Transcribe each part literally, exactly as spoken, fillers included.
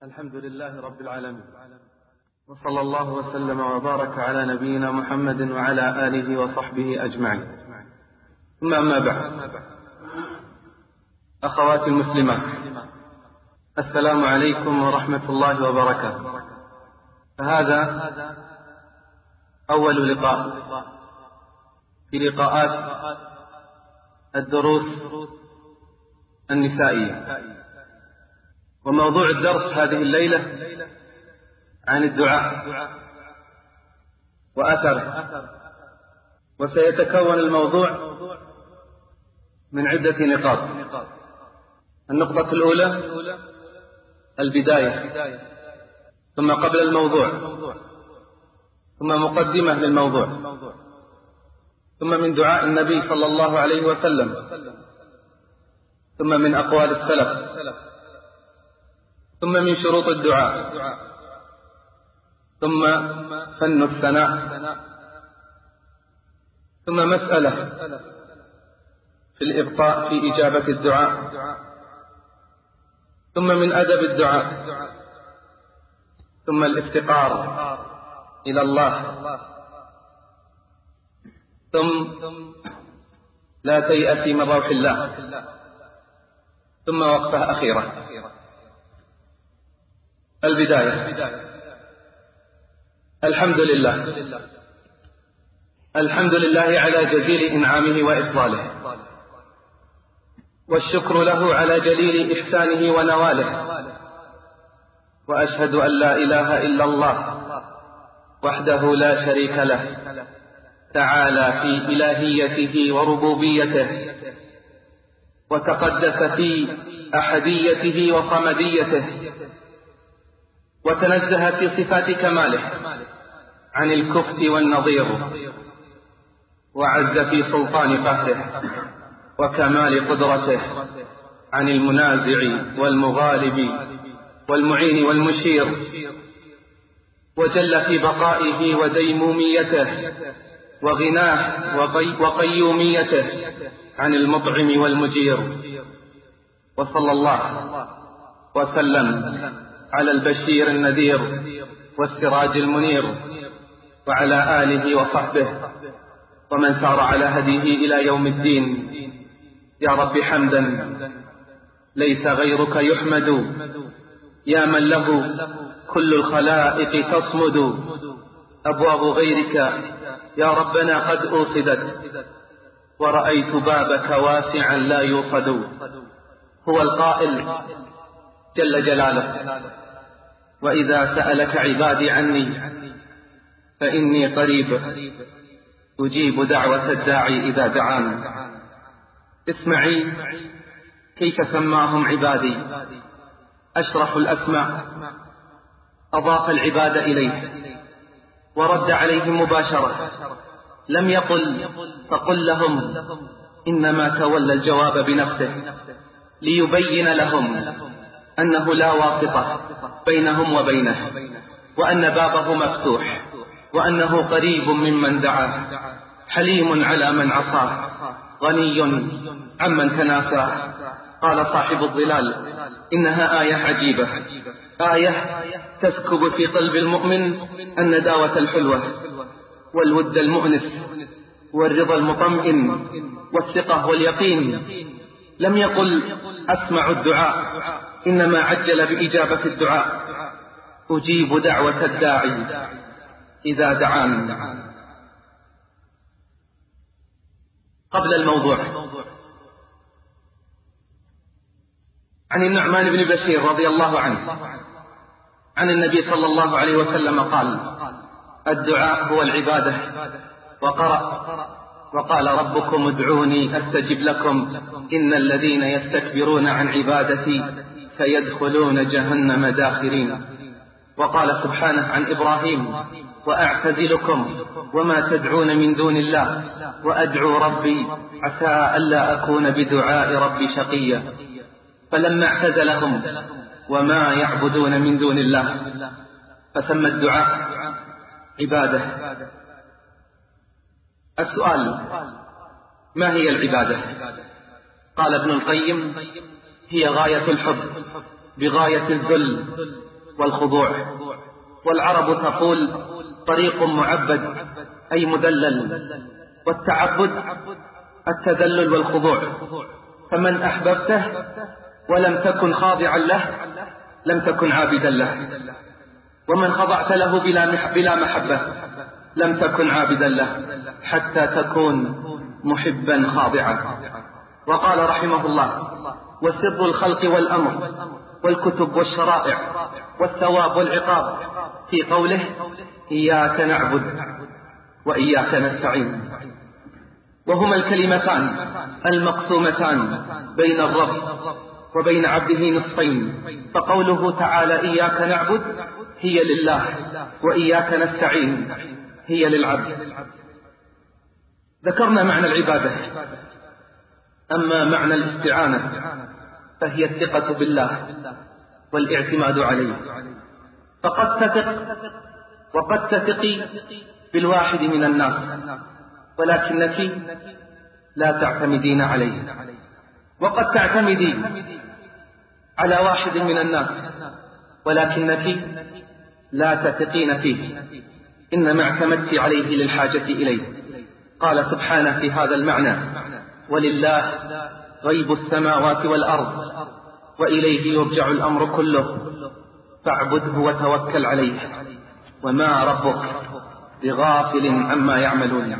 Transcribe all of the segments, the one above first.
الحمد لله رب العالمين، وصلى الله وسلم وبارك على نبينا محمد وعلى آله وصحبه أجمعين. ثم أما بعد، أخواتي المسلمات، السلام عليكم ورحمة الله وبركاته. فهذا أول لقاء في لقاءات الدروس النسائية، وموضوع الدرس هذه الليلة عن الدعاء وأثره. وسيتكون الموضوع من عدة نقاط. النقطة الأولى البداية، ثم قبل الموضوع، ثم مقدمة للموضوع، ثم من دعاء النبي صلى الله عليه وسلم، ثم من أقوال السلف، ثم من شروط الدعاء، ثم فن الثناء، ثم مسألة في الإبطاء في إجابة الدعاء، ثم من أدب الدعاء، ثم الافتقار إلى الله، ثم لا تيأسي من روح الله، ثم وقفة أخيرة. البداية. الحمد لله الحمد لله على جزيل إنعامه وإفضاله، والشكر له على جليل إحسانه ونواله، وأشهد أن لا إله إلا الله وحده لا شريك له تعالى في إلهيته وربوبيته، وتقدس في أحديته وصمديته، وتنزه في صفات كماله عن الكفت والنظير، وعز في سلطان قهره وكمال قدرته عن المنازع والمغالب والمعين والمشير، وجل في بقائه وديموميته وغناه وقيوميته عن المطعم والمجير. وصلى الله وسلم على البشير النذير والسراج المنير، وعلى آله وصحبه ومن سار على هديه إلى يوم الدين. يا رب حمدا ليس غيرك يحمد، يا من له كل الخلائق تصمد. أبواب غيرك يا ربنا قد أوصدت، ورأيت بابك واسعا لا يوصد. هو القائل جل جلاله: وإذا سألك عبادي عني فإني قريب أجيب دعوة الداعي إذا دعان. اسمعي كيف سماهم عبادي، أشرف الأسماء، أضاف العباد إليه ورد عليهم مباشرة. لم يقل فقل لهم، إنما تولى الجواب بنفسه ليبين لهم أنه لا واسطة بينهم وبينه، وأن بابه مفتوح، وأنه قريب ممن دعاه، حليم على من عصاه، غني عمن تناساه. قال صاحب الظلال: إنها آية عجيبة، آية تسكب في قلب المؤمن النداوة الحلوة والود المؤنس والرضا المطمئن والثقة واليقين. لم يقل أسمع الدعاء، إنما عجل بإجابة الدعاء: أجيب دعوة الداعي إذا دعان. قبل الموضوع، عن النعمان بن بشير رضي الله عنه عن النبي صلى الله عليه وسلم قال: الدعاء هو العبادة. وقرأ: وقال ربكم ادعوني أستجب لكم إن الذين يستكبرون عن عبادتي سيدخلون جهنم داخرين. وقال سبحانه عن إبراهيم: وأعتزلكم وما تدعون من دون الله وأدعو ربي عسى ألا أكون بدعاء ربي شقيا. فلما اعتزلهم وما يعبدون من دون الله فسمى الدعاء عبادة. السؤال: ما هي العبادة؟ قال ابن القيم: هي غاية الحب بغاية الذل والخضوع. والعرب تقول طريق معبد أي مدلل، والتعبد التذلل والخضوع. فمن أحببته ولم تكن خاضعا له لم تكن عابدا له، ومن خضعت له بلا محبة لم تكن عابدا له حتى تكون محبا خاضعا. وقال رحمه الله: وسر الخلق والأمر والكتب والشرائع والثواب والعقاب في قوله: إياك نعبد وإياك نستعين. وهما الكلمتان المقسومتان بين الرب وبين عبده نصفين، فقوله تعالى: إياك نعبد هي لله، وإياك نستعين هي للعبد. ذكرنا معنى العبادة. أما معنى الاستعانة فهي الثقة بالله والاعتماد عليه. فقد تثق وقد تثقي بالواحد من الناس، ولكنك لا تعتمدين عليه، وقد تعتمدي على واحد من الناس ولكنك لا تثقين فيه، إنما اعتمدت عليه للحاجة إليه. قال سبحانه في هذا المعنى: ولله غيب السماوات والأرض وإليه يرجع الأمر كله فاعبده وتوكل عليه وما ربك بغافل عما يعملون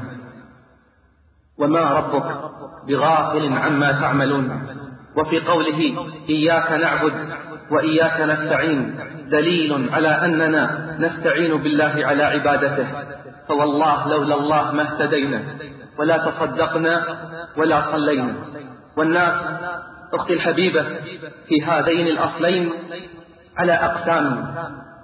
وما ربك بغافل عما تعملون. وفي قوله: إياك نعبد وإياك نستعين دليل على أننا نستعين بالله على عبادته، فوالله لولا الله ما اهتدينا ولا تصدقنا ولا صلينا. والناس أختي الحبيبة في هذين الأصلين على أقسام،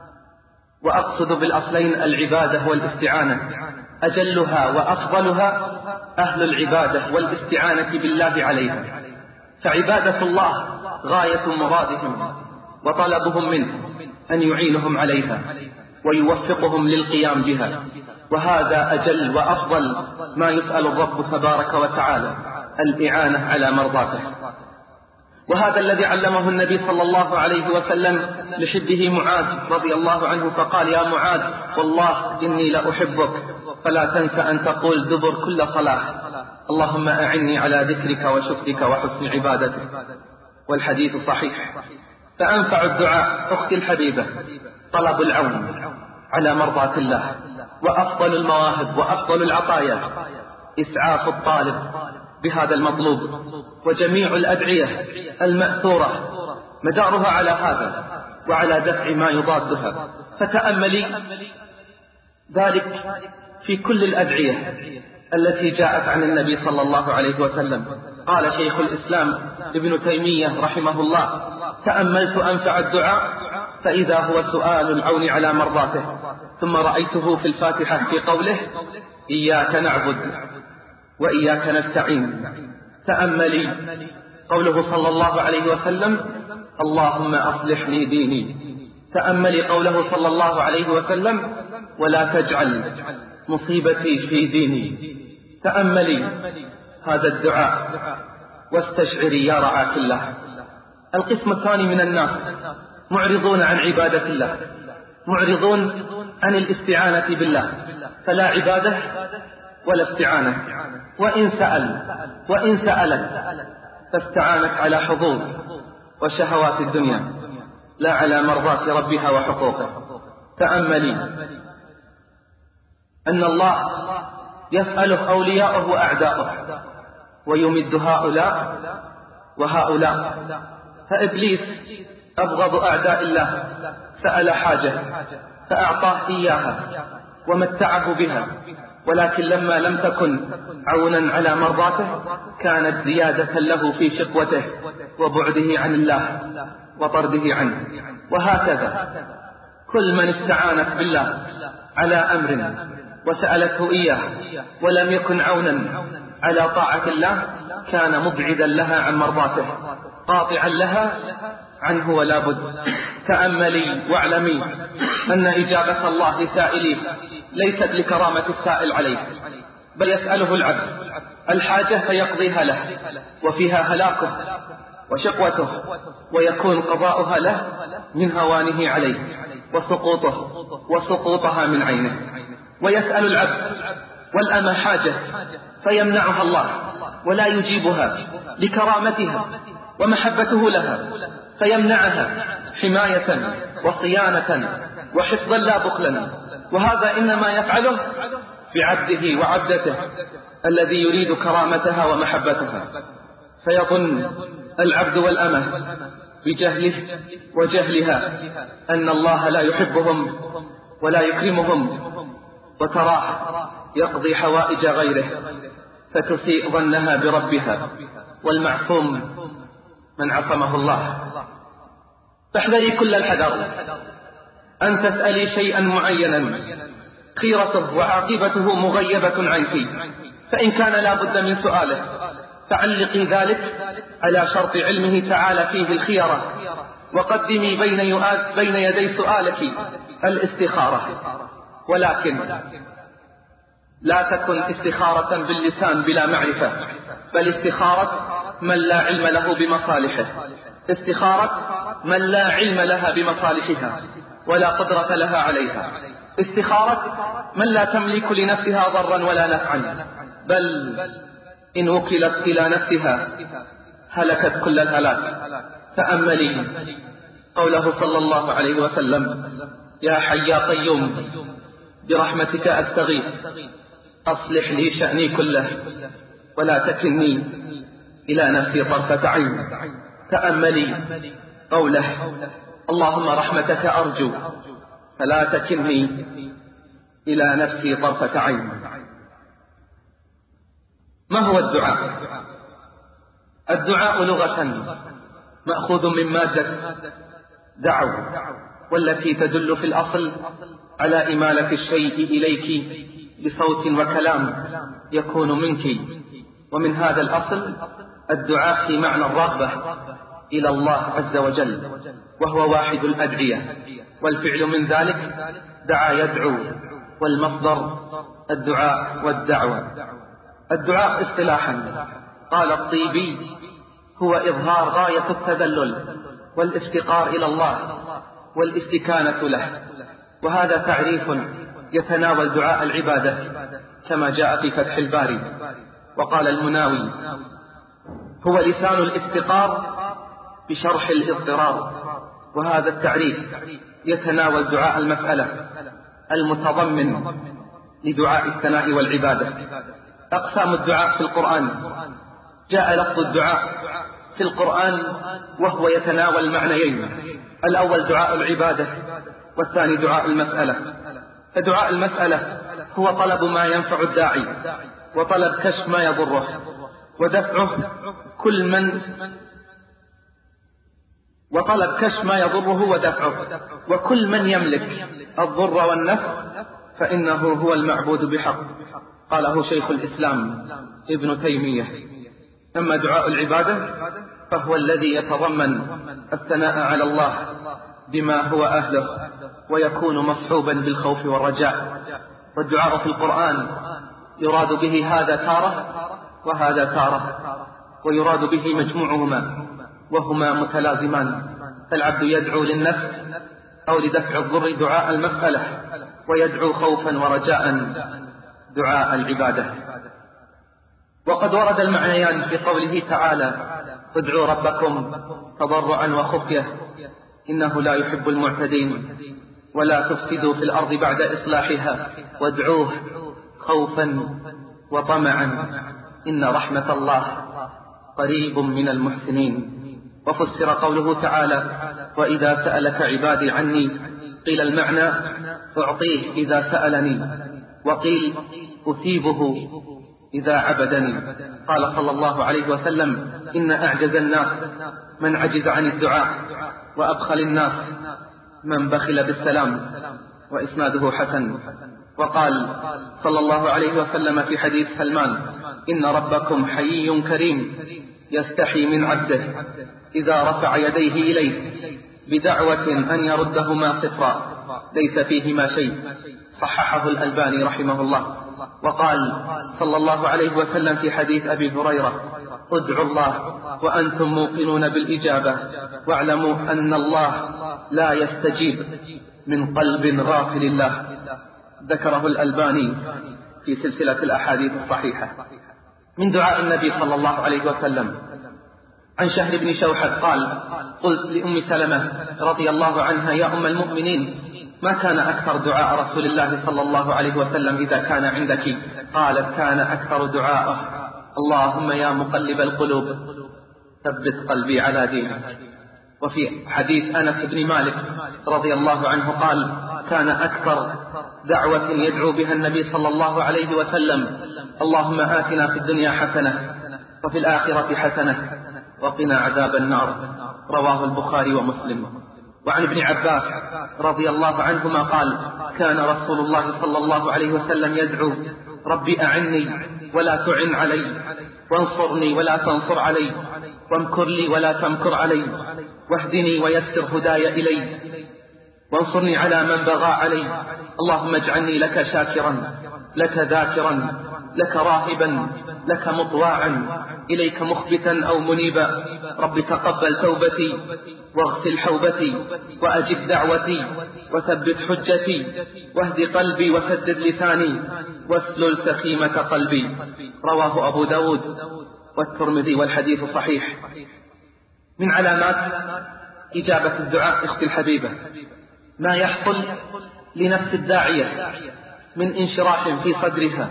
وأقصد بالأصلين العبادة والاستعانة. أجلها وأفضلها أهل العبادة والاستعانة بالله عليها، فعبادة الله غاية مرادهم وطلبهم منه أن يعينهم عليها ويوفقهم للقيام بها، وهذا أجل وأفضل ما يسأل الرب تبارك وتعالى، الإعانة على مرضاته. وهذا الذي علمه النبي صلى الله عليه وسلم لحبه معاذ رضي الله عنه، فقال: يا معاذ والله إني لأحبك فلا تنس أن تقول دبر كل صلاة: اللهم أعني على ذكرك وشكرك وحسن عبادتك. والحديث صحيح. فأنفع الدعاء أختي الحبيبة طلب العون على مرضاة الله، وأفضل المواهب وأفضل العطايا إسعاف الطالب بهذا المطلوب. وجميع الأدعية المأثورة مدارها على هذا وعلى دفع ما يضادها. فتأملي ذلك في كل الأدعية التي جاءت عن النبي صلى الله عليه وسلم. قال شيخ الإسلام ابن تيمية رحمه الله: تأملت أنفع الدعاء فإذا هو سؤال العون على مرضاته، ثم رأيته في الفاتحة في قوله: إياك نعبد وإياك نستعين. تأملي قوله صلى الله عليه وسلم: اللهم أصلح لي ديني. تأملي قوله صلى الله عليه وسلم: ولا تجعل مصيبتي في ديني. تأملي هذا الدعاء واستشعري يا رعاك الله. القسم الثاني من الناس معرضون عن عبادة الله، معرضون عن الاستعانة بالله، فلا عبادة ولا استعانة. وإن سأل وإن سألت فاستعانت على حظوظ وشهوات الدنيا لا على مرضاة ربها وحقوقه. تأملي أن الله يسأله أولياؤه وأعداؤه ويمد هؤلاء وهؤلاء. فإبليس أبغض أعداء الله سأل حاجة فأعطاه إياها ومتعه بها، ولكن لما لم تكن عونا على مرضاته كانت زيادة له في شقوته وبعده عن الله وطرده عنه. وهكذا كل من استعانت بالله على أمر وسألته إياه ولم يكن عونا على طاعة الله كان مبعدا لها عن مرضاته، قاطعا لها عنه ولا بد. تأملي واعلمي أن إجابة الله لسائليه ليست لكرامة السائل عليه، بل يسأله العبد الحاجة فيقضيها له، وفيها هلاكه وشقوته، ويكون قضاؤها له من هوانه عليه وسقوطه وسقوطها من عينه. ويسأل العبد والأمة حاجة فيمنعها الله ولا يجيبها لكرامتها ومحبته لها، فيمنعها حماية وصيانة وحفظا لا بخلا. وهذا إنما يفعله بعبده وعبدته الذي يريد كرامتها ومحبتها. فيظن العبد والأمة بجهله وجهلها أن الله لا يحبهم ولا يكرمهم، وتراه يقضي حوائج غيره فتسيء ظنها بربها، والمعصوم من عصمه الله. فاحذري كل الحذر أن تسألي شيئا معينا خيرته وعاقبته مغيبة عنك، فإن كان لا بد من سؤاله فعلقي ذلك على شرط علمه تعالى فيه الخيرة، وقدمي بين, بين يدي سؤالك الاستخارة. ولكن لا تكن استخارة باللسان بلا معرفة، بل استخارة من لا علم له بمصالحه، استخارة من لا علم لها بمصالحها ولا قدرة لها عليها، استخارة من لا تملك لنفسها ضرا ولا نفعا، بل إن وكلت إلى نفسها هلكت كل الهلاك. تأملي قوله صلى الله عليه وسلم: يا حي يا قيوم برحمتك أستغيث أصلح لي شأني كله ولا تكلني إلى نفسي طرفة عين. تأملي قوله: اللهم رحمتك أرجو فلا تكلني إلى نفسي طرفة عين. ما هو الدعاء؟ الدعاء لغة مأخوذ من مادة دعو، والتي تدل في الأصل على إمالة الشيء إليك بصوت وكلام يكون منك. ومن هذا الأصل الدعاء في معنى الرغبة إلى الله عز وجل، وهو واحد الأدعية، والفعل من ذلك دعا يدعو، والمصدر الدعاء والدعوة. الدعاء اصطلاحا قال الطيبي: هو إظهار غاية التذلل والافتقار إلى الله والاستكانة له. وهذا تعريف يتناول دعاء العبادة كما جاء في فتح الباري. وقال المناوي: هو لسان الافتقار بشرح الاضطرار. وهذا التعريف يتناول دعاء المسألة المتضمن لدعاء الثناء والعبادة. أقسام الدعاء في القرآن: جاء لفظ الدعاء في القرآن وهو يتناول معنيين: الأول دعاء العبادة، والثاني دعاء المسألة. فدعاء المسألة هو طلب ما ينفع الداعي، وطلب كشف ما يضره، ودفعه كل من وطلب كشف ما يضره ودفعه وكل من يملك الضر والنفع فإنه هو المعبود بحق. قاله شيخ الإسلام ابن تيمية. أما دعاء العبادة فهو الذي يتضمن الثناء على الله بما هو أهله، ويكون مصحوبا بالخوف والرجاء. والدعاء في القرآن يراد به هذا تارة وهذا تارة، ويراد به مجموعهما وهما متلازمان. فالعبد يدعو للنفع أو لدفع الضر دعاء المسألة، ويدعو خوفا ورجاء دعاء العبادة. وقد ورد المعنيان في قوله تعالى: ادعوا ربكم تضرعا وخفية إنه لا يحب المعتدين، ولا تفسدوا في الأرض بعد إصلاحها وادعوه خوفا وطمعا إن رحمة الله قريب من المحسنين. وفسر قوله تعالى: وإذا سألك عبادي عني، قيل المعنى أعطيه إذا سألني، وقيل أثيبه إذا عبدني. قال صلى الله عليه وسلم: إن أعجز الناس من عجز عن الدعاء، وأبخل الناس من بخل بالسلام. وإسناده حسن. وقال صلى الله عليه وسلم في حديث سلمان: إن ربكم حيي كريم يستحي من عبده إذا رفع يديه إليه بدعوة أن يردهما صفرا ليس فيهما شيء. صححه الألباني رحمه الله. وقال صلى الله عليه وسلم في حديث أبي هريرة: ادعوا الله وأنتم موقنون بالإجابة، واعلموا أن الله لا يستجيب من قلب غافل الله. ذكره الألباني في سلسلة الأحاديث الصحيحة. من دعاء النبي صلى الله عليه وسلم عن شهر بن شوحب قال: قلت لأم سلمة رضي الله عنها: يا أم المؤمنين، ما كان أكثر دعاء رسول الله صلى الله عليه وسلم إذا كان عندك؟ قالت: كان أكثر دعاءه: اللهم يا مقلب القلوب ثبت قلبي على دينك. وفي حديث أنس بن مالك رضي الله عنه قال: كان أكثر دعوة يدعو بها النبي صلى الله عليه وسلم: اللهم آتنا في الدنيا حسنة وفي الآخرة حسنة وقنا عذاب النار. رواه البخاري ومسلم. وعن ابن عباس رضي الله عنهما قال: كان رسول الله صلى الله عليه وسلم يدعو: ربي أعني ولا تعن علي، وانصرني ولا تنصر علي، وامكر لي ولا تمكر علي، واهدني ويسر هداي إلي، وانصرني على من بغى علي. اللهم اجعلني لك شاكرا، لك ذاكرا، لك راهبا، لك مطواعا، إليك مخبتا أو منيبا. رب تقبل توبتي واغسل حوبتي وأجب دعوتي وثبت حجتي واهد قلبي وسدد لساني واسلل سخيمة قلبي. رواه أبو داود والترمذي والحديث صحيح. من علامات إجابة الدعاء أختي الحبيبة ما يحصل لنفس الداعية من انشراح في صدرها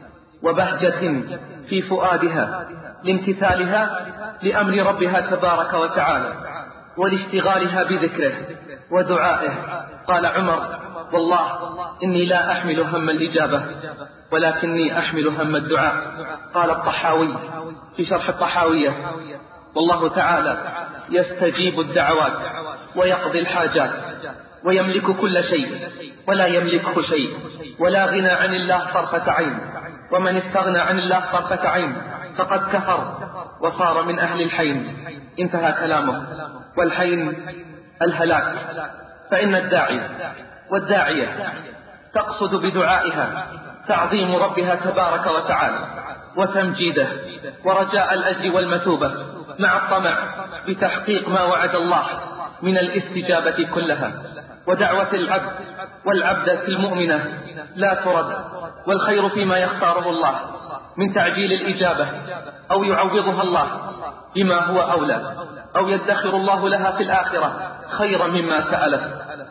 وبهجة في فؤادها لامتثالها لأمر ربها تبارك وتعالى ولاشتغالها بذكره ودعائه. قال عمر: والله إني لا أحمل هم الإجابة ولكني أحمل هم الدعاء. قال الطحاوي في شرح الطحاوية: والله تعالى يستجيب الدعوات ويقضي الحاجات ويملك كل شيء ولا يملكه شيء، ولا غنى عن الله طرفة عين، ومن استغنى عن الله طرفة عين فقد كفر وصار من أهل الحين. انتهى كلامه. والحين الهلاك. فإن الداعي والداعية تقصد بدعائها تعظيم ربها تبارك وتعالى وتمجيده ورجاء الأجر والمثوبة مع الطمع بتحقيق ما وعد الله من الاستجابة كلها. ودعوة العبد والعبدة المؤمنة لا ترد، والخير فيما يختاره الله من تعجيل الإجابة أو يعوضها الله بما هو أولى، أو يدخر الله لها في الآخرة خيرا مما سألت.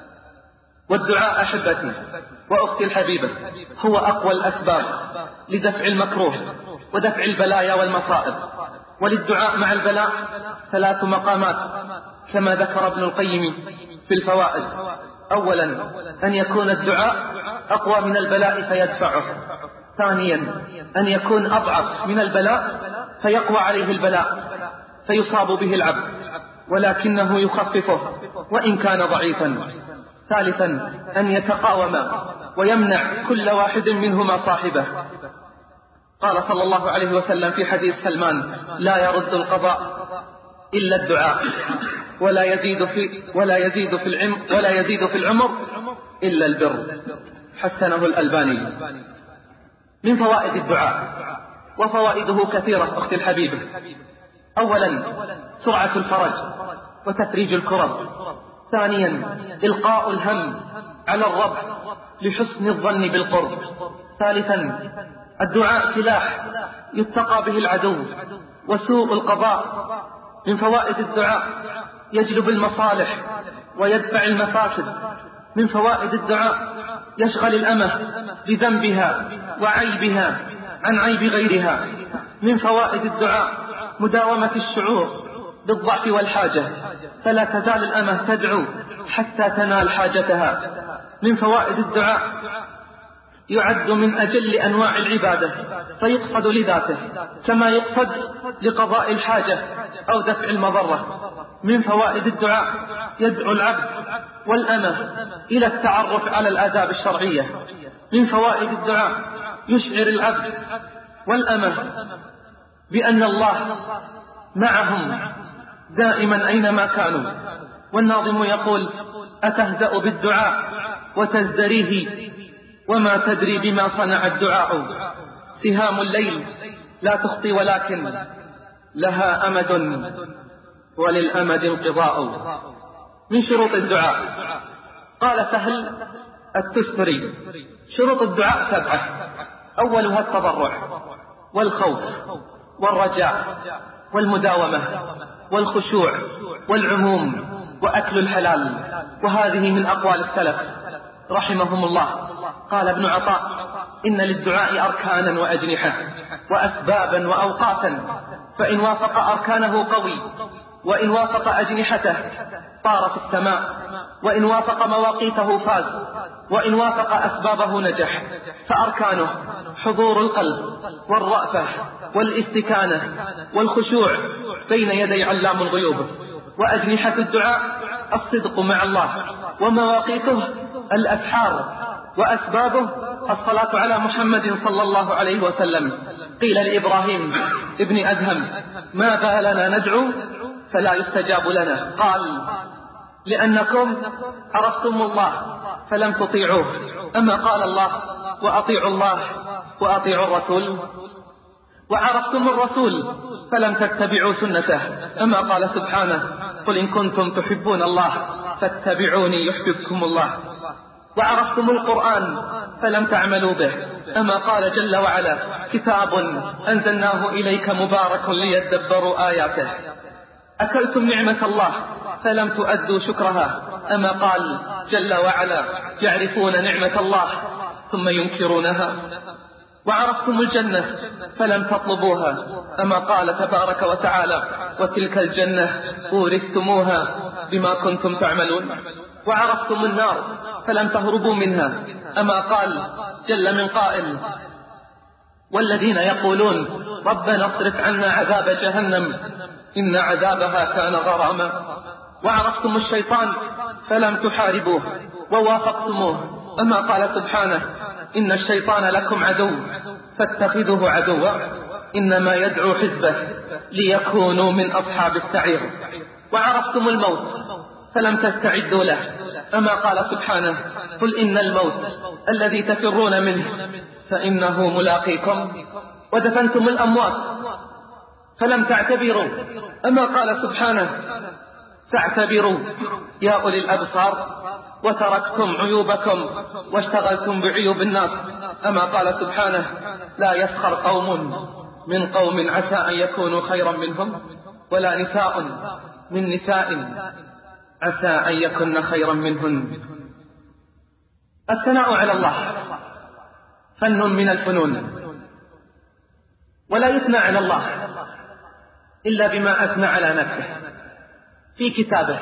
والدعاء أحبتي وأختي الحبيبة هو أقوى الأسباب لدفع المكروه ودفع البلايا والمصائب. وللدعاء مع البلاء ثلاث مقامات كما ذكر ابن القيم في الفوائد. أولا أن يكون الدعاء أقوى من البلاء فيدفعه. ثانيا أن يكون أضعف من البلاء فيقوى عليه البلاء فيصاب به العبد ولكنه يخففه وإن كان ضعيفا. ثالثا أن يتقاوم ويمنع كل واحد منهما صاحبه. قال صلى الله عليه وسلم في حديث سلمان: لا يرد القضاء إلا الدعاء، ولا يزيد في ولا يزيد في العمر ولا يزيد في العمر إلا البر. حسنه الألباني. من فوائد الدعاء، وفوائده كثيرة أختي الحبيبة: أولا سرعة الفرج وتفريج الكرب. ثانيا إلقاء الهم على الرب لحسن الظن بالقرب. ثالثا الدعاء سلاح يتقى به العدو وسوء القضاء. من فوائد الدعاء يجلب المصالح ويدفع المفاسد. من فوائد الدعاء يشغل الأمة بذنبها وعيبها عن عيب غيرها. من فوائد الدعاء مداومة الشعور بالضعف والحاجة، فلا تزال الأمة تدعو حتى تنال حاجتها. من فوائد الدعاء يعد من أجل أنواع العبادة فيقصد لذاته كما يقصد لقضاء الحاجة أو دفع المضرة. من فوائد الدعاء يدعو العبد والأمة إلى التعرف على الآداب الشرعية. من فوائد الدعاء يشعر العبد والأمة بأن الله معهم دائما أينما كانوا. والناظم يقول: أتهزأ بالدعاء وتزدريه وما تدري بما صنع الدعاء. سهام الليل لا تخطي ولكن لها أمد وللأمد انقضاء. من شروط الدعاء قال سهل التستري: شروط الدعاء سبعة: أولها التضرع والخوف والرجاء والمداومة والخشوع والعموم وأكل الحلال. وهذه من أقوال السلف رحمهم الله. قال ابن عطاء: إن للدعاء أركانا وأجنحة وأسبابا وأوقاتا، فإن وافق أركانه قوي، وإن وافق أجنحته طار في السماء، وإن وافق مواقيته فاز، وإن وافق أسبابه نجح. فأركانه حضور القلب والرأفة والاستكانة والخشوع بين يدي علام الغيوب. وأجنحة الدعاء الصدق مع الله، ومواقيته الأسحار، وأسبابه الصلاة على محمد صلى الله عليه وسلم. قيل لإبراهيم ابن أدهم: ما بالنا ندعو فلا يستجاب لنا؟ قال: لأنكم عرفتم الله فلم تطيعوه. أما قال الله: وأطيعوا الله وأطيعوا الرسول؟ وعرفتم الرسول فلم تتبعوا سنته. أما قال سبحانه: قل إن كنتم تحبون الله فاتبعوني يحببكم الله. وعرفتم القرآن فلم تعملوا به. أما قال جل وعلا: كتاب أنزلناه إليك مبارك ليدبروا آياته. أكلتم نعمة الله فلم تؤدوا شكرها. أما قال جل وعلا: يعرفون نعمة الله ثم ينكرونها. وعرفتم الجنة فلم تطلبوها. أما قال تبارك وتعالى: وتلك الجنة أورثتموها بما كنتم تعملون. وعرفتم النار فلم تهربوا منها. أما قال جل من قائل: والذين يقولون ربنا اصرف عنا عذاب جهنم إن عذابها كان غراما. وعرفتم الشيطان فلم تحاربوه ووافقتموه. أما قال سبحانه: إن الشيطان لكم عدو فاتخذوه عدوا إنما يدعو حزبه ليكونوا من أصحاب السعير. وعرفتم الموت فلم تستعدوا له. أما قال سبحانه: قل إن الموت الذي تفرون منه فإنه ملاقيكم. ودفنتم الأموات فلم تعتبروا. أما قال سبحانه: فاعتبروا يا أولي الأبصار وتركتم عيوبكم واشتغلتم بعيوب الناس. أما قال سبحانه: لا يسخر قوم من قوم عسى أن يكونوا خيرا منهم، ولا نساء من نساء عسى أن يكن خيرا منهن. الثناء على الله فن من الفنون، ولا يثنى على الله إلا بما أثنى على نفسه في كتابه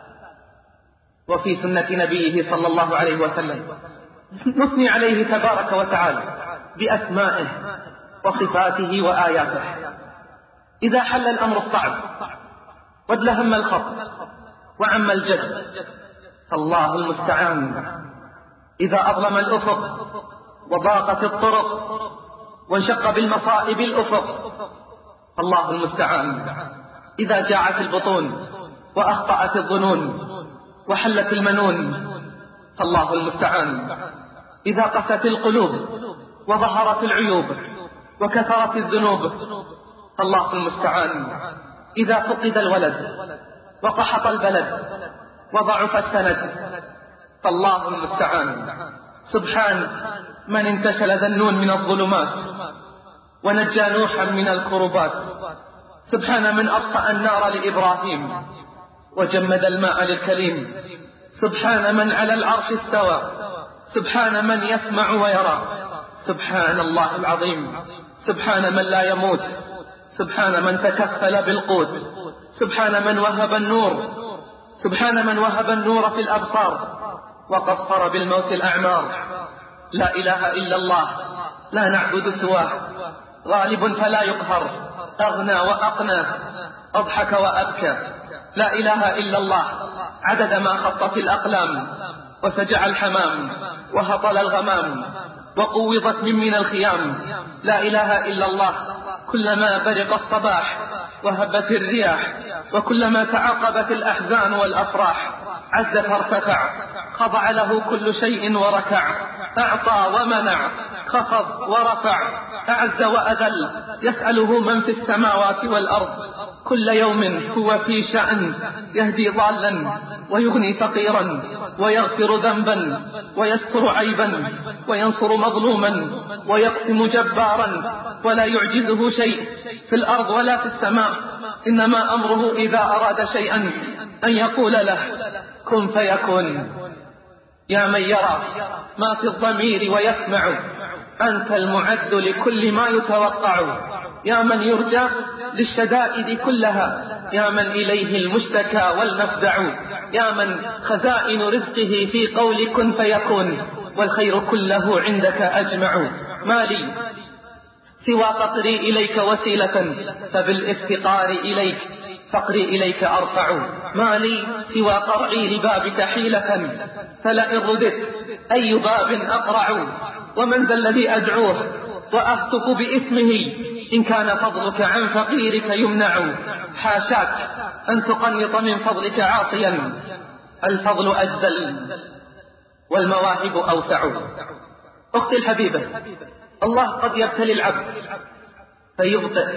وفي سنة نبيه صلى الله عليه وسلم. نثني عليه تبارك وتعالى بأسمائه وصفاته وآياته. إذا حل الأمر الصعب وادلهم الخط وعم الجد فالله المستعان. إذا أظلم الأفق وضاقت الطرق وانشق بالمصائب الأفق الله المستعان. إذا جاعت البطون وأخطأت الظنون وحلت المنون فالله المستعان. إذا قست القلوب وظهرت العيوب وكثرت الذنوب فالله المستعان. إذا فقد الولد وقحط البلد وضعف السند فالله المستعان. سبحان من انتشل ذنون من الظلمات ونجى نوحا من الكربات. سبحان من أطفأ النار لإبراهيم وجمد الماء للكليم. سبحان من على العرش استوى. سبحان من يسمع ويرى. سبحان الله العظيم. سبحان من لا يموت. سبحان من تكفل بالقوت. سبحان من وهب النور. سبحان من وهب النور في الأبصار وقصر بالموت الأعمار. لا إله إلا الله لا نعبد سواه. غالب فلا يقهر. أغنى وأقنى. أضحك وأبكى. لا إله إلا الله عدد ما خطت الأقلام وسجع الحمام وهطل الغمام وقوضت من من الخيام. لا إله إلا الله كلما برق الصباح وهبت الرياح وكلما تعاقبت الأحزان والأفراح عز فارتفع، خضع له كل شيء وركع، أعطى ومنع، خفض ورفع، أعز وأذل، يسأله من في السماوات والأرض، كل يوم هو في شأن، يهدي ضالا ويغني فقيرا ويغفر ذنبا ويستر عيبا وينصر مظلوما ويقسم جبارا، ولا يعجزه شيء في الأرض ولا في السماء، إنما أمره إذا أراد شيئا أن يقول له كن فيكون. يا من يرى ما في الضمير ويسمع، أنت المعد لكل ما يتوقع، يا من يرجى للشدائد كلها، يا من إليه المشتكى والمفزع، يا من خزائن رزقه في قول كن فيكون، والخير كله عندك أجمع. ما لي سوى فقري إليك وسيلة، فبالافتقار إليك فقري إليك أرفع، ما لي سوى قرعي لبابك حيلة، فلئن رددت أي باب أقرع، ومن ذا الذي أدعوه وأهتف باسمه، إن كان فضلك عن فقيرك يمنع، حاشاك أن تقنط من فضلك عاصيا، الفضل أجزل والمواهب أوسع. أختي الحبيبة، الله قد يبتلي العبد فيبطئ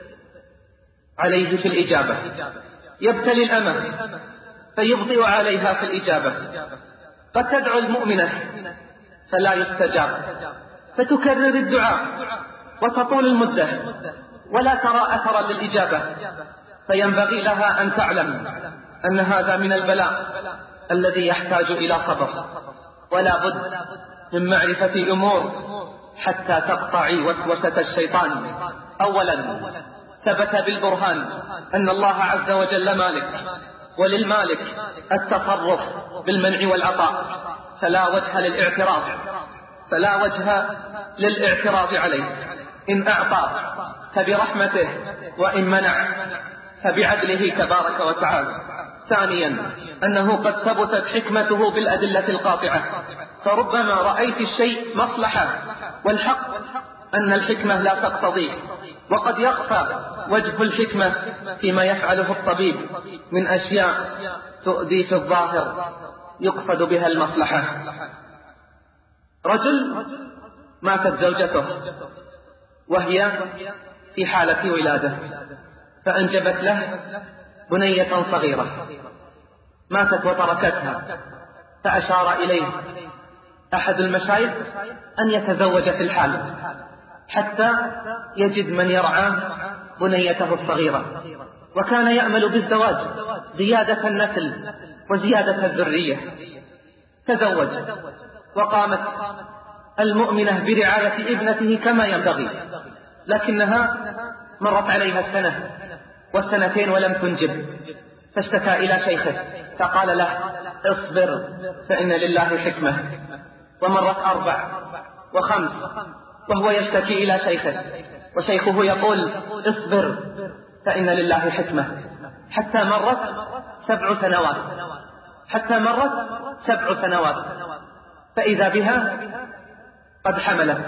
عليه في الإجابة، يبتلي الأمة فيبطئ عليها في الإجابة، قد تدعو المؤمنة فلا يستجاب، فتكرر الدعاء وتطول المدة ولا ترى أثرا للإجابة، فينبغي لها أن تعلم أن هذا من البلاء الذي يحتاج إلى صبر، ولا بد من معرفة أمور حتى تقطعي وسوسة الشيطان. أولا، ثبت بالبرهان أن الله عز وجل مالك، وللمالك التصرف بالمنع والعطاء، فلا وجه للاعتراض فلا وجه للاعتراض عليه، إن أعطى فبرحمته، وإن منع فبعدله تبارك وتعالى. ثانيا، أنه قد ثبتت حكمته بالأدلة القاطعة، فربما رأيت الشيء مصلحة، والحق أن الحكمة لا تقتضيه، وقد يخفى وجه الحكمة فيما يفعله الطبيب من أشياء تؤذي في الظاهر يقصد بها المصلحة. رجل ماتت زوجته وهي في حالة ولادة، فأنجبت له بنية صغيرة، ماتت وتركتها، فأشار إليه أحد المشايخ أن يتزوج في الحال حتى يجد من يرعى بنيته الصغيرة، وكان يأمل بالزواج زيادة النسل وزيادة الذرية. تزوج وقامت المؤمنة برعاية ابنته كما ينبغي، لكنها مرت عليها السنة والسنتين ولم تنجب، فاشتكى إلى شيخه فقال له اصبر فإن لله حكمة. ومرت أربع وخمس وهو يشتكي إلى شيخه، وشيخه يقول اصبر فإن لله حكمة، حتى مرت سبع سنوات حتى مرت سبع سنوات فإذا بها قد حملت،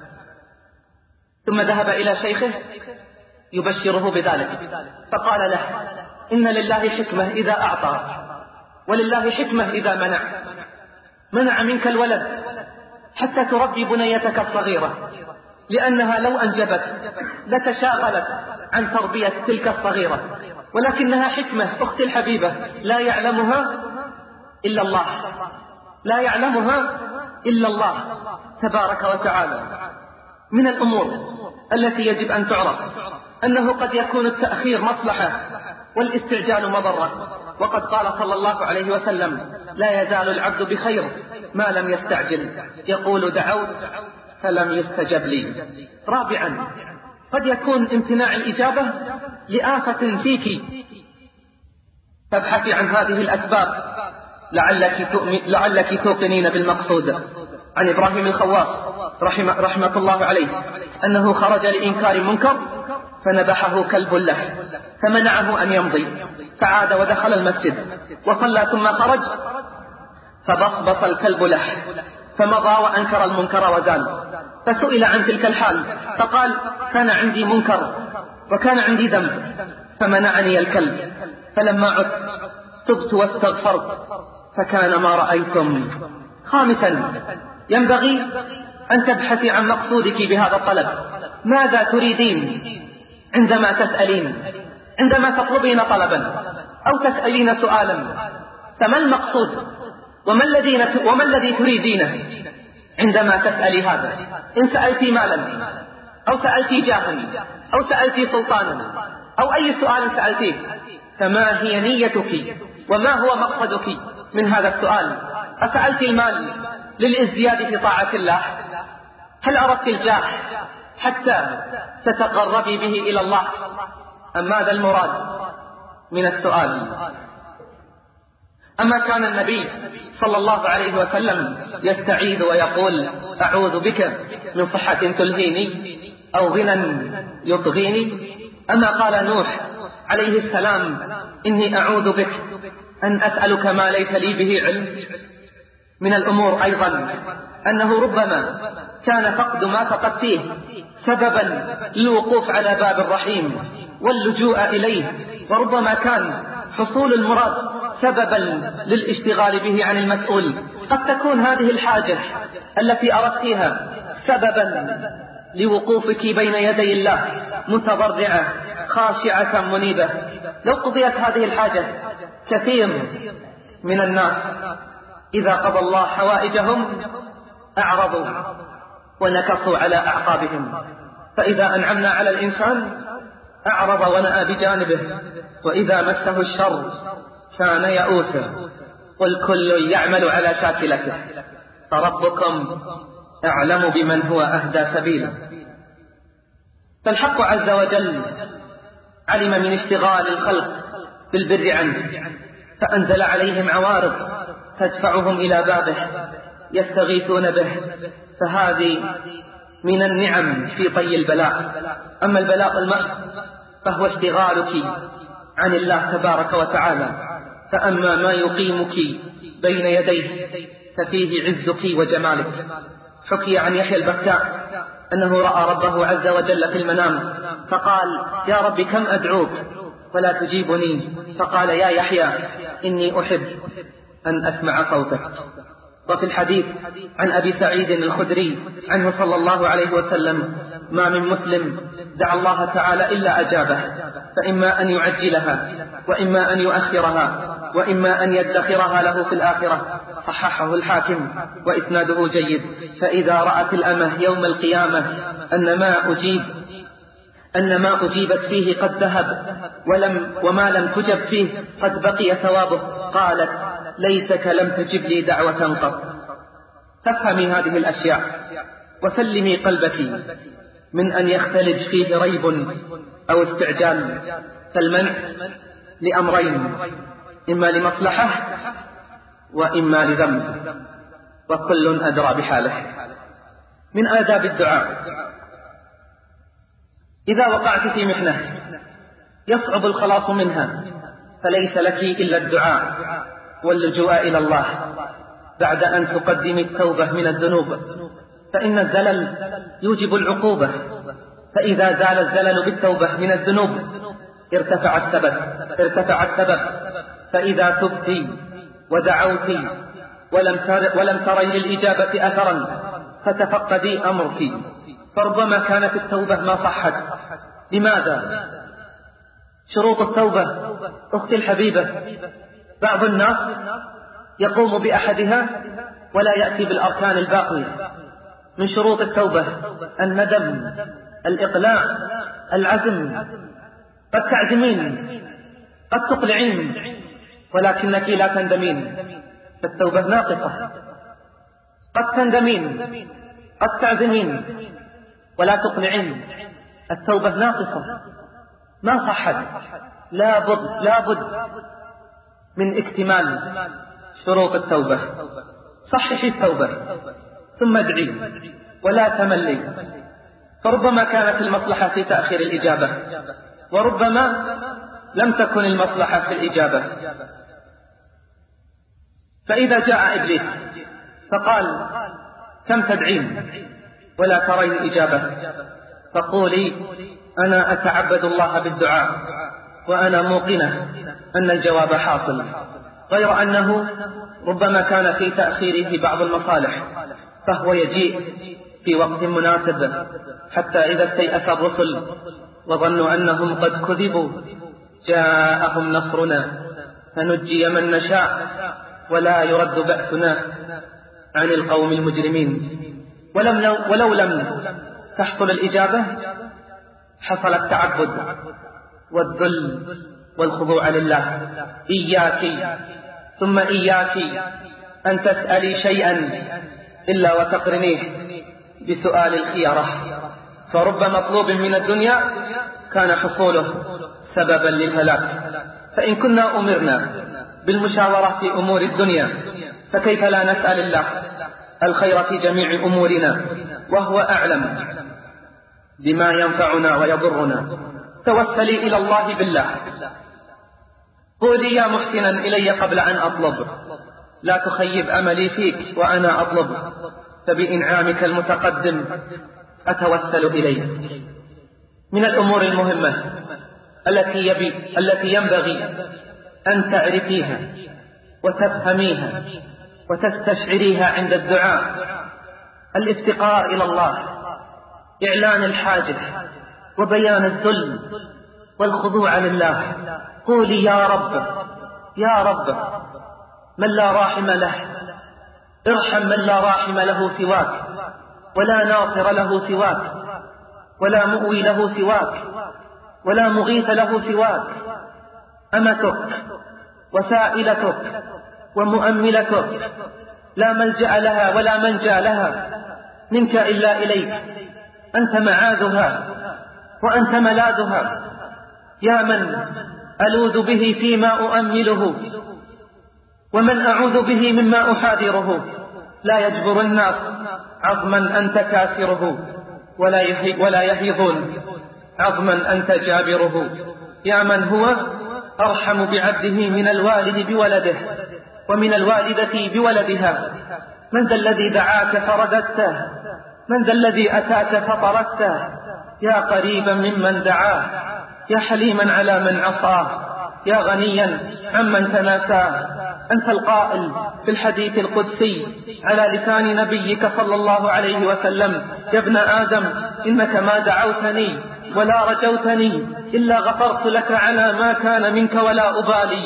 ثم ذهب إلى شيخه يبشره بذلك، فقال له إن لله حكمة إذا أعطى، ولله حكمة إذا منع، منع منك الولد حتى تربي بنيتك الصغيرة، لأنها لو أنجبت لتشاغلت عن تربية تلك الصغيرة، ولكنها حكمة أختي الحبيبة لا يعلمها إلا الله، لا يعلمها إلا الله تبارك وتعالى. من الأمور التي يجب أن تعرف أنه قد يكون التأخير مصلحة والاستعجال مضرة، وقد قال صلى الله عليه وسلم لا يزال العبد بخير ما لم يستعجل، يقول دعوت فلم يستجب لي. رابعا، قد يكون امتناع الإجابة لآفة فيك، فابحثي عن هذه الأسباب لعلك, لعلك توقنين بالمقصود. عن إبراهيم الخواص رحمة, رحمة الله عليه أنه خرج لإنكار منكر فنبحه كلب له فمنعه أن يمضي، فعاد ودخل المسجد وصلى ثم خرج فبصبص الكلب له فمضى وأنكر المنكر وزال. فسئل عن تلك الحال فقال: كان عندي منكر وكان عندي ذنب فمنعني الكلب، فلما عدت تبت واستغفرت فكان ما رأيتم. خامسا، ينبغي أن تبحثي عن مقصودك بهذا الطلب. ماذا تريدين عندما تسألين، عندما تطلبين طلبا أو تسألين سؤالا؟ فما المقصود وما الذي وما الذي تريدينه عندما تسألي هذا؟ إن سألتي مالا أو سألتي جاها أو سألتي سلطانا أو أي سؤال سألتيه، فما هي نيتك وما هو مقصدك من هذا السؤال؟ أسألت المال للازدياد في طاعة الله؟ هل أردت الجاه حتى تتقربي به إلى الله؟ أم ماذا المراد من السؤال؟ أما كان النبي صلى الله عليه وسلم يستعيذ ويقول: أعوذ بك من صحة تلهيني أو غنى يطغيني. أما قال نوح عليه السلام: إني أعوذ بك أن أسألك ما ليس لي به علم. من الأمور أيضا أنه ربما كان فقد ما فقدتيه سببا للوقوف على باب الرحيم واللجوء إليه، وربما كان حصول المراد سببا للاشتغال به عن المسؤول. قد تكون هذه الحاجة التي أردتها سببا لوقوفك بين يدي الله متضرعة خاشعة منيبة. لو قضيت هذه الحاجة، كثير من الناس إذا قضى الله حوائجهم أعرضوا ونكصوا على أعقابهم، فإذا أنعمنا على الإنسان أعرض ونأى بجانبه، وإذا مسه الشر كان يئوسا، والكل يعمل على شاكلته، فربكم أعلم بمن هو أهدى سبيلا. فالحق عز وجل علم من اشتغال الخلق بالبر عنه، فأنزل عليهم عوارض تدفعهم إلى بابه يستغيثون به، فهذه من النعم في طي البلاء. أما البلاء المحض فهو اشتغالك عن الله تبارك وتعالى، فأما ما يقيمك بين يديه ففيه عزك وجمالك. حكي عن يحيى البكاء أنه رأى ربه عز وجل في المنام فقال: يا رب كم أدعوك ولا تجيبني؟ فقال: يا يحيى إني أحب أن أسمع صوتك. وفي الحديث عن أبي سعيد الخدري عنه صلى الله عليه وسلم: ما من مسلم دعا الله تعالى إلا أجابه، فإما أن يعجلها وإما أن يؤخرها وإما أن يدخرها له في الآخرة. صححه الحاكم وإسناده جيد. فإذا رأت الأمة يوم القيامة أن ما أجيب أن ما أجيبت فيه قد ذهب ولم وما لم تجب فيه قد بقي ثوابه، قالت: ليتك لم تجب لي دعوة قط. فافهمي هذه الأشياء وسلمي قلبك من أن يختلج فيه ريب أو استعجال. فالمنع لأمرين: إما لمصلحة وإما لذنب، وكل أدرى بحاله. من آداب الدعاء: إذا وقعت في محنة يصعب الخلاص منها فليس لك إلا الدعاء واللجوء إلى الله بعد أن تقدم التوبة من الذنوب، فإن الزلل يوجب العقوبة، فإذا زال الزلل بالتوبة من الذنوب ارتفع السبب ارتفع السبب فإذا تبتي ودعوتي ولم تر ولم تري للإجابة أثرا فتفقدي أمرك، فربما كانت التوبة ما صحت. لماذا؟ شروط التوبة أختي الحبيبة، بعض الناس يقوم بأحدها ولا يأتي بالأركان الباقية. من شروط التوبة الندم، الإقلاع، العزم. قد تعزمين، قد تقلعين، ولكنك لا تندمين، فالتوبة ناقصة. قد تندمين، قد تعزمين ولا تقلعين، التوبة ناقصة، ما صحت. لابد لابد من اكتمال شروط التوبة. صححي التوبة ثم ادعي ولا تملي، فربما كانت المصلحة في تأخير الإجابة وربما لم تكن المصلحة في الإجابة. فإذا جاء إبليس فقال: كم تدعين ولا ترين إجابة، فقولي أنا أتعبد الله بالدعاء وأنا موقنة أن الجواب حاصل، غير أنه ربما كان في تأخيره بعض المصالح، فهو يجيء في وقت مناسب، حتى إذا استيأس الرسل وظنوا أنهم قد كذبوا جاءهم نصرنا فنجي من نشاء ولا يرد بأسنا عن القوم المجرمين. ولم ولو لم تحصل الإجابة حصل التعبد والذل والخضوع لله. إياك ثم إياك أن تسألي شيئا إلا وتقرنيه بسؤال الخيرة، فرب مطلوب من الدنيا كان حصوله سببا للهلاك. فإن كنا أمرنا بالمشاورة في أمور الدنيا فكيف لا نسأل الله الخير في جميع أمورنا وهو أعلم بما ينفعنا ويضرنا. توسلي إلى الله بالله، قولي يا محسنا إلي قبل أن أطلب، لا تخيب أملي فيك وأنا أطلب، فبإنعامك المتقدم أتوسل إليك. من الأمور المهمة التي, يبي التي ينبغي أن تعرفيها وتفهميها وتستشعريها عند الدعاء الافتقار إلى الله، إعلان الحاجة وبيان الذل والخضوع لله. قولي يا رب يا رب، من لا راحم له، ارحم من لا راحم له سواك، ولا ناصر له سواك، ولا مؤوي له سواك، ولا مغيث له سواك. أمتك وسائلتك ومؤملتك، لا ملجأ لها ولا منجى لها منك إلا إليك، أنت معاذها وأنت ملاذها. يا من ألوذ به فيما أؤمله، ومن أعوذ به مما أحاذره. لا يجبر الناس عظما أنت كاسره، ولا ولا يهيضون عظما أنت جابره. يا من هو أرحم بعبده من الوالد بولده ومن الوالدة بولدها. من ذا الذي دعاك فرددته؟ من ذا الذي أتاك فطردته؟ يا قريبا ممن دعاه، يا حليما على من عصاه، يا غنيا عمن تناساه. أنت القائل في الحديث القدسي على لسان نبيك صلى الله عليه وسلم: يا ابن آدم إنك ما دعوتني ولا رجوتني إلا غفرت لك على ما كان منك ولا أبالي.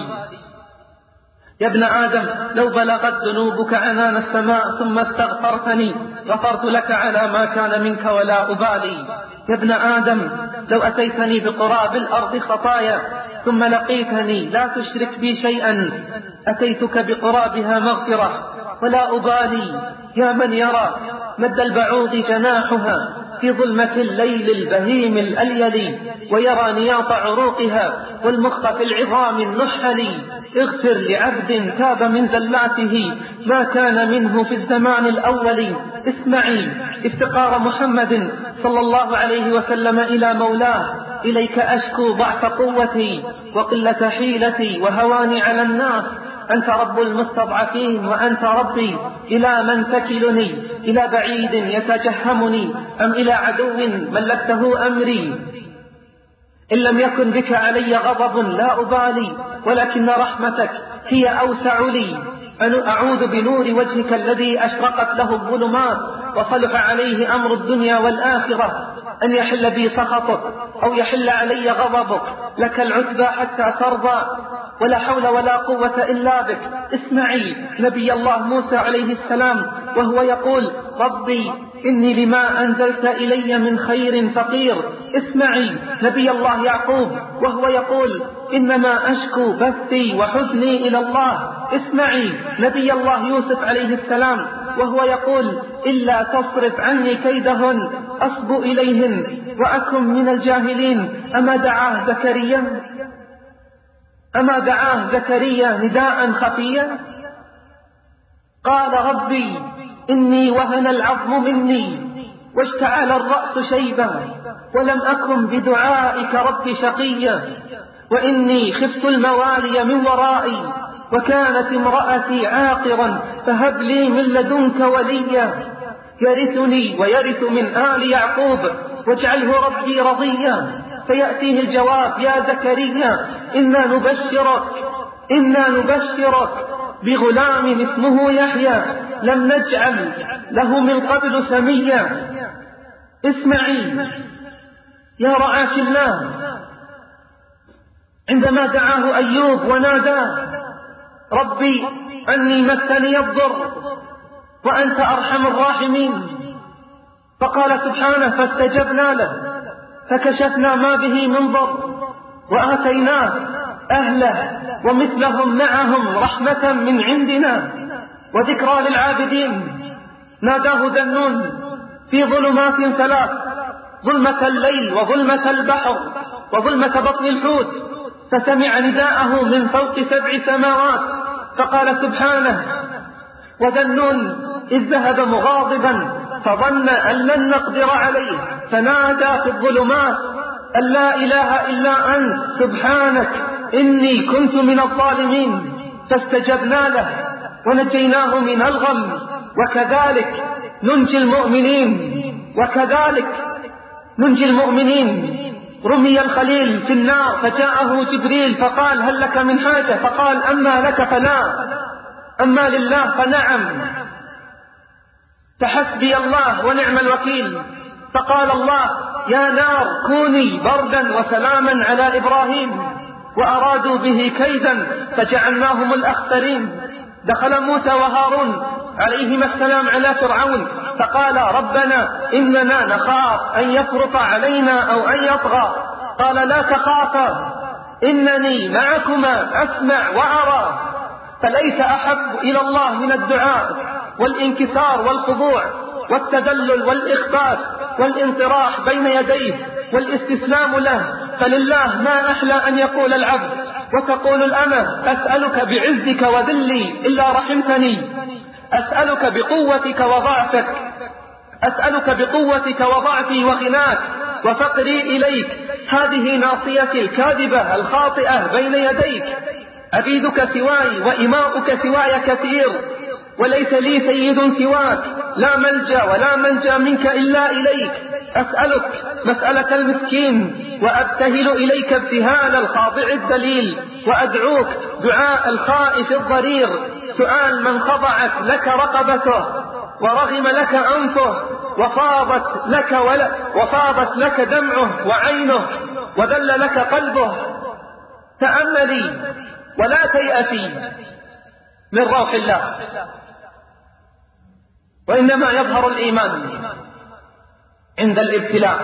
يا ابن آدم لو بلغت ذنوبك عنان السماء ثم استغفرتني غفرت لك على ما كان منك ولا أبالي. يا ابن آدم لو أتيتني بقراب الأرض خطايا ثم لقيتني لا تشرك بي شيئا أتيتك بقرابها مغفرة ولا أبالي. يا من يرى مد البعوض جناحها في ظلمة الليل البهيم الأليل، ويرى نياط عروقها والمخ في العظام النحل، اغفر لعبد تاب من زلاته ما كان منه في الزمان الأول. اسمعي افتقار محمد صلى الله عليه وسلم إلى مولاه: إليك أشكو ضعف قوتي وقلة حيلتي وهواني على الناس، أنت رب المستضعفين وأنت ربي، إلى من تكلني؟ إلى بعيد يتجهمني أم إلى عدو ملكته أمري؟ إن لم يكن بك علي غضب لا أبالي، ولكن رحمتك هي أوسع لي. أن أعوذ بنور وجهك الذي أشرقت له الظلمات وصلح عليه أمر الدنيا والآخرة أن يحل بي سخطك أو يحل علي غضبك، لك العتبى حتى ترضى، ولا حول ولا قوة إلا بك. اسمعي نبي الله موسى عليه السلام وهو يقول: ربي إني لما أنزلت إلي من خير فقير. اسمعي نبي الله يعقوب وهو يقول: إنما أشكو بثي وحزني إلى الله. اسمعي نبي الله يوسف عليه السلام وهو يقول: إلا تصرف عني كيدهن أصب إليهن وأكن من الجاهلين. أما دعاه زكريا أما دعاه زكريا نداء خفيا؟ قال: ربي إني وهن العظم مني واشتعل الرأس شيبا ولم أكن بدعائك رب شقيا، وإني خفت الموالي من ورائي وكانت امرأتي عاقرا فهب لي من لدنك وليا. يرثني ويرث من آل يعقوب واجعله ربي رضيا. فيأتيه الجواب: يا زكريا إنا نبشرك إنا نبشرك بغلام اسمه يحيى لم نجعل له من قبل سميا. اسمعي يا رعاة الله، عندما دعاه أيوب وناداه: ربي أني مسني الضر وأنت أرحم الراحمين، فقال سبحانه: فاستجبنا له فكشفنا ما به من ضر وآتيناه أهله ومثلهم معهم رحمة من عندنا وذكرى للعابدين. ناداه ذا النون في ظلمات ثلاث: ظلمة الليل وظلمة البحر وظلمة بطن الحوت، فسمع نداءه من فوق سبع سماوات، فقال سبحانه: وذا النون إذ ذهب مغاضبا فظن أن لن نقدر عليه فنادى في الظلمات أن لا إله إلا أنت سبحانك إني كنت من الظالمين، فاستجبنا له ونجيناه من الغم وكذلك ننجي المؤمنين وكذلك ننجي المؤمنين. رمي الخليل في النار فجاءه جبريل فقال: هل لك من حاجة؟ فقال: أما لك فلا، أما لله فنعم، فحسبي الله ونعم الوكيل. فقال الله: يا نار كوني بردا وسلاما على إبراهيم، وأرادوا به كيدا فجعلناهم الأخسرين. دخل موسى وهارون عليهما السلام على فرعون فقال: ربنا إننا نخاف أن يفرط علينا أو أن يطغى. قال: لا تخافا إنني معكما أسمع وأرى. فليس أحب إلى الله من الدعاء والانكسار والخضوع والتذلل والإخبات والانطراح بين يديه والاستسلام له. فلله ما أحلى أن يقول العبد وتقول الأمة: أسألك بعزك وذلي إلا رحمتني، أسألك بقوتك وضعفك، أسألك بقوتك وضعفي وغناك وفقري إليك، هذه ناصيتي الكاذبة الخاطئة بين يديك، عبيدك سواي وإماؤك سواي كثير، وليس لي سيد سواك، لا ملجأ ولا منجا منك إلا إليك. أسألك مسألة المسكين وأبتهل إليك ابتهال الخاضع الذليل، وأدعوك دعاء الخائف الضرير، سؤال من خضعت لك رقبته ورغم لك أنفه وفاضت لك, ولا وفاضت لك دمعه وعينه وذل لك قلبه. تأملي ولا تيأسي من روح الله، وإنما يظهر الإيمان عند الابتلاء،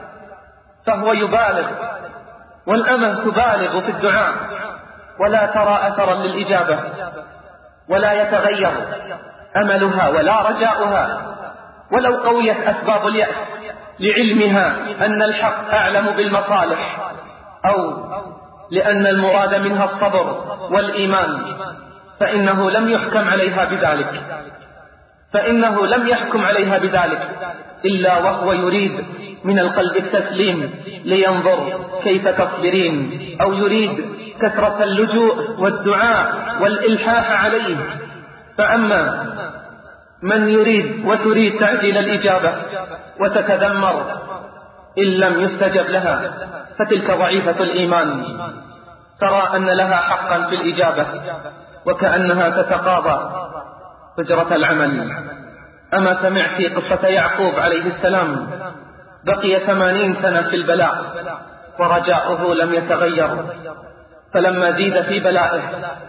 فهو يبالغ والأمة تبالغ في الدعاء ولا ترى أثرا للإجابة، ولا يتغير أملها ولا رجاؤها ولو قويت أسباب اليأس لعلمها أن الحق أعلم بالمصالح، أو لأن المراد منها الصبر والإيمان، فإنه لم يحكم عليها بذلك فإنه لم يحكم عليها بذلك إلا وهو يريد من القلب التسليم لينظر كيف تصبرين، أو يريد كثرة اللجوء والدعاء والإلحاح عليه. فأما من يريد وتريد تعجيل الإجابة وتتذمر إن لم يستجب لها، فتلك ضعيفة الإيمان، ترى أن لها حقا في الإجابة وكأنها تتقاضى أجرة العمل. أما سمعت قصة يعقوب عليه السلام؟ بقي ثمانين سنة في البلاء ورجاؤه لم يتغير، فلما زيد في بلائه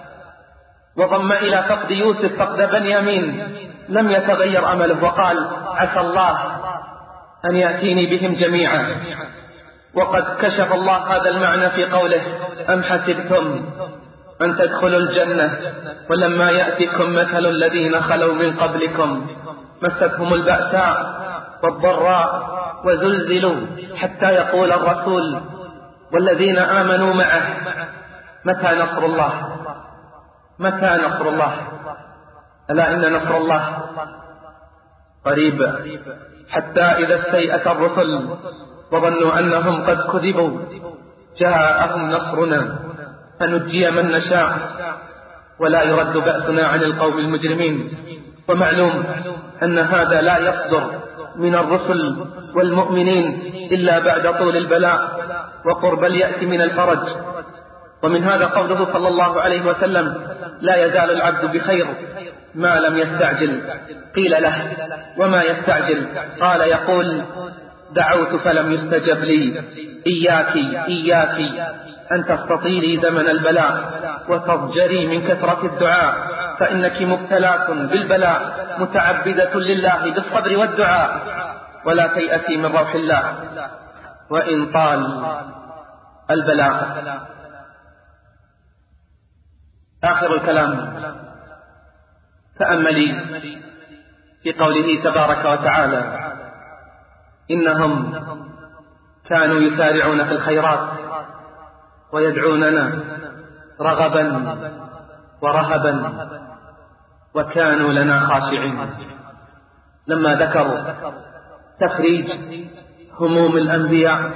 وضم إلى فقد يوسف فقد بنيامين لم يتغير أمله، وقال: عسى الله أن يأتيني بهم جميعا. وقد كشف الله هذا المعنى في قوله: أم حسبتم أن تدخلوا الجنة ولما يأتكم مثل الذين خلوا من قبلكم مستهم البأساء والضراء وزلزلوا حتى يقول الرسول والذين آمنوا معه متى نصر الله متى نصر الله ألا إن نصر الله قريب. حتى إذا استيأس الرسل وظنوا أنهم قد كذبوا جاءهم نصرنا فنجي من نشاء ولا يرد بأسنا عن القوم المجرمين. ومعلوم أن هذا لا يصدر من الرسل والمؤمنين إلا بعد طول البلاء وقرب اليأس من الفرج. ومن هذا قوله صلى الله عليه وسلم: لا يزال العبد بخير ما لم يستعجل. قيل له: وما يستعجل؟ قال: يقول: دعوت فلم يستجب لي، إياك إياك أن تستطيلي زمن البلاء وتضجري من كثرة الدعاء، فإنك مبتلاة بالبلاء متعبدة لله بالصبر والدعاء، ولا تيأسي من روح الله وإن طال البلاء. آخر الكلام: تأملي في قوله تبارك وتعالى: إنهم كانوا يسارعون في الخيرات ويدعوننا رغبا ورهبا وكانوا لنا خاشعين. لما ذكروا تفريج هموم الأنبياء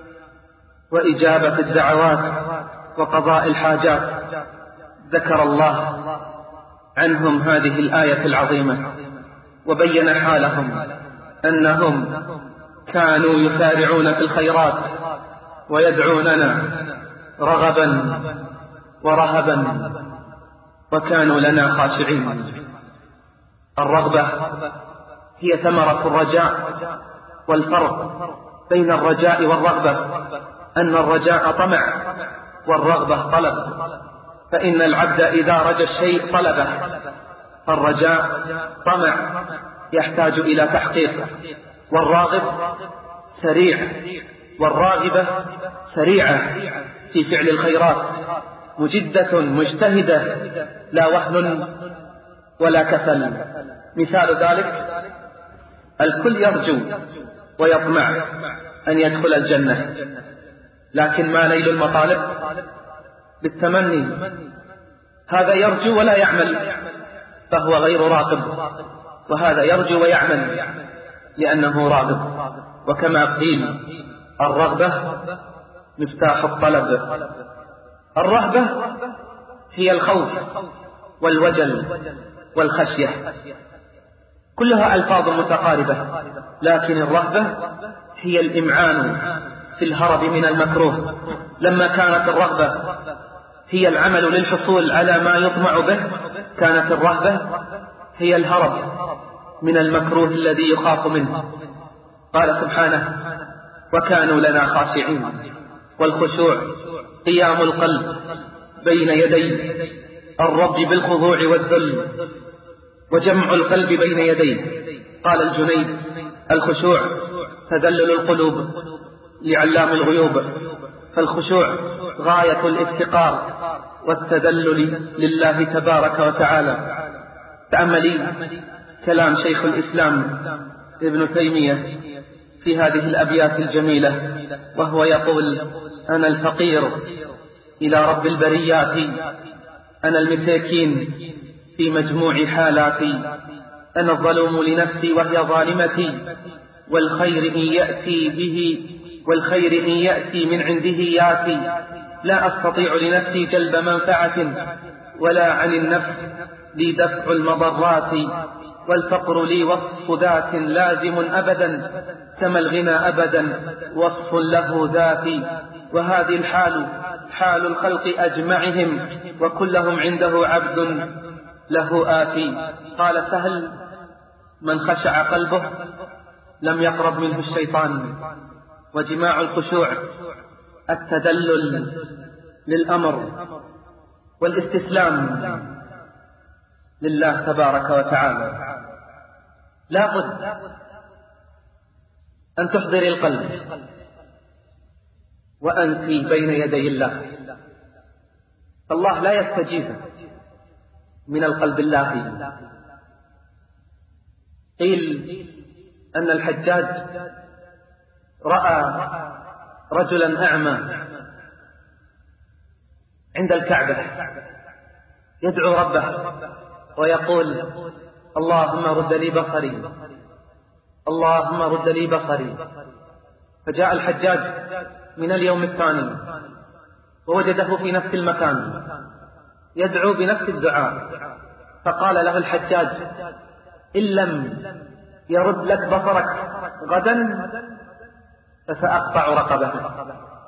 وإجابة الدعوات وقضاء الحاجات، ذكر الله عنهم هذه الآية العظيمة وبين حالهم أنهم كانوا يسارعون في الخيرات ويدعوننا رغبا ورهبا وكانوا لنا خاشعين. الرغبة هي ثمرة الرجاء، والفرق بين الرجاء والرغبة أن الرجاء طمع والرغبة طلب، فإن العبد إذا رجى الشيء طلبه، فالرجاء طمع يحتاج إلى تحقيق، والراغب سريع والراغبة سريعة في فعل الخيرات، مجدة مجتهدة لا وهن ولا كسل. مثال ذلك: الكل يرجو ويطمع أن يدخل الجنة، لكن ما نيل المطالب؟ بالتمني. هذا يرجو ولا يعمل فهو غير راغب، وهذا يرجو ويعمل لأنه راغب. وكما قيل: الرغبة مفتاح الطلب. الرهبة هي الخوف والوجل والخشية، كلها ألفاظ متقاربة، لكن الرهبة هي الإمعان في الهرب من المكروه. لما كانت الرغبة هي العمل للحصول على ما يطمع به، كانت الرهبة هي الهرب من المكروه الذي يخاف منه. قال سبحانه: وكانوا لنا خاشعين. والخشوع قيام القلب بين يدي الرب بالخضوع والذل، وجمع القلب بين يديه. قال الجنيد: الخشوع تذلل القلوب لعلام الغيوب، فالخشوع غاية الافتقار والتذلل لله تبارك وتعالى. تأملي كلام شيخ الإسلام ابن تيمية في هذه الأبيات الجميلة، وهو يقول: أنا الفقير إلى رب البريات، أنا المساكين في مجموع حالاتي، أنا الظلوم لنفسي وهي ظالمتي، والخير إن يأتي به والخير إن يأتي من عنده ياتي، لا أستطيع لنفسي جلب منفعة ولا عن النفس لي دفع المضرات، والفقر لي وصف ذات لازم أبدا، كما الغنى أبدا وصف له ذاتي، وهذه الحال حال الخلق أجمعهم، وكلهم عنده عبد له آتي. قال سهل: من خشع قلبه لم يقرب منه الشيطان. وجماع الخشوع التذلل للأمر والاستسلام لله تبارك وتعالى. لا بد أن تحضري القلب وأنت بين يدي الله، فالله لا يستجيب من القلب اللاهي. قيل أن الحجاج رأى رجلا أعمى عند الكعبة يدعو ربه ويقول: اللهم رد لي بصري، اللهم رد لي بصري. فجاء الحجاج من اليوم الثاني ووجده في نفس المكان يدعو بنفس الدعاء، فقال له الحجاج: إن لم يرد لك بصرك غدا فسأقطع رقبتك.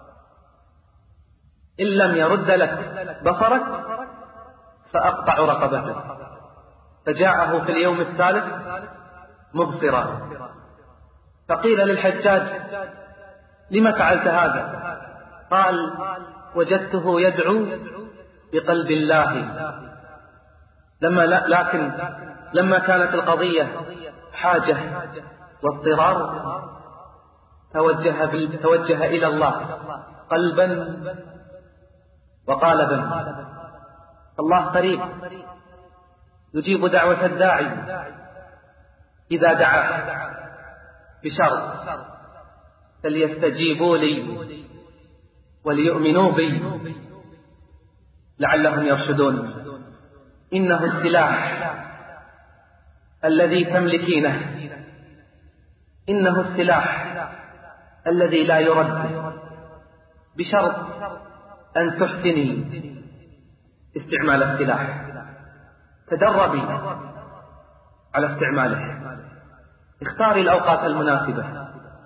إن لم يرد لك بصرك فأقطع رقبتك. فجاءه في اليوم الثالث مبصرا، فقيل للحجاج: لم فعلت هذا؟ قال: وجدته يدعو بقلب الله، لما لا لكن لما كانت القضية حاجة واضطرار توجه, توجه إلى الله قلبا وقالبا. الله قريب يجيب دعوة الداعي إذا دعا، بشرط فليستجيبوا لي وليؤمنوا بي لعلهم يرشدون. إنه السلاح الذي تملكينه، إنه السلاح الذي لا يرد، بشرط أن تحسني استعمال السلاح. تدربي على استعماله، اختاري الأوقات المناسبة،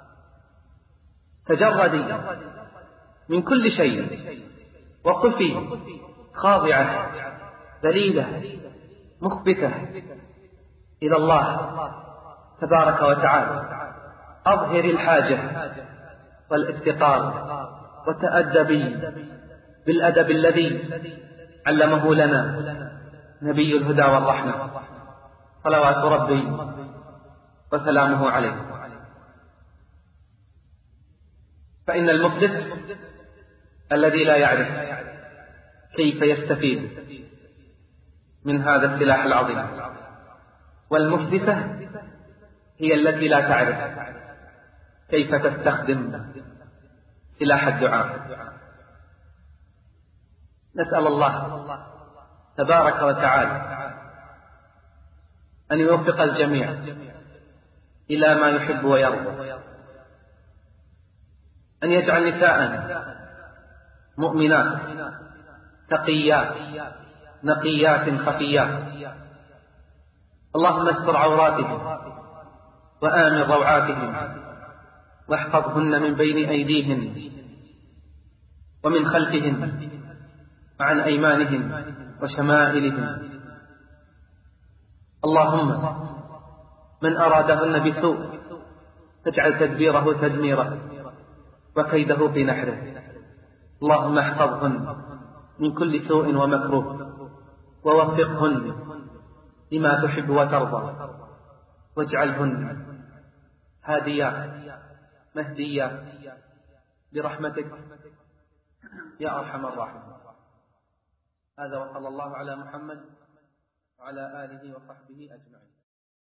تجردي من كل شيء، وقفي خاضعة ذليلة مخبتة إلى الله تبارك وتعالى. أظهري الحاجة والافتقار، وتأدبي بالأدب الذي علمه لنا نبي الهدى والرحمة صلوات ربي وسلامه عليه. فإن المفلس الذي لا يعرف كيف يستفيد من هذا السلاح العظيم، والمفلسة هي التي لا تعرف كيف تستخدم سلاح الدعاء. نسأل الله تبارك وتعالى أن يوفق الجميع إلى ما يحب ويرضى، أن يجعل نساء مؤمنات تقيات نقيات خفيات. اللهم استر عوراتهم وآمن روعاتهم، واحفظهن من بين أيديهن ومن خلفهن وعن أيمانهن وشمائلهن. اللهم من أرادهن بسوء فاجعل تدبيره تدميره وكيده في نحره. اللهم احفظهن من كل سوء ومكروه، ووفقهن لما تحب وترضى، واجعلهن هاديات مهديات برحمتك يا أرحم الراحمين. هذا وصلى الله على محمد وعلى آله وصحبه أجمعين.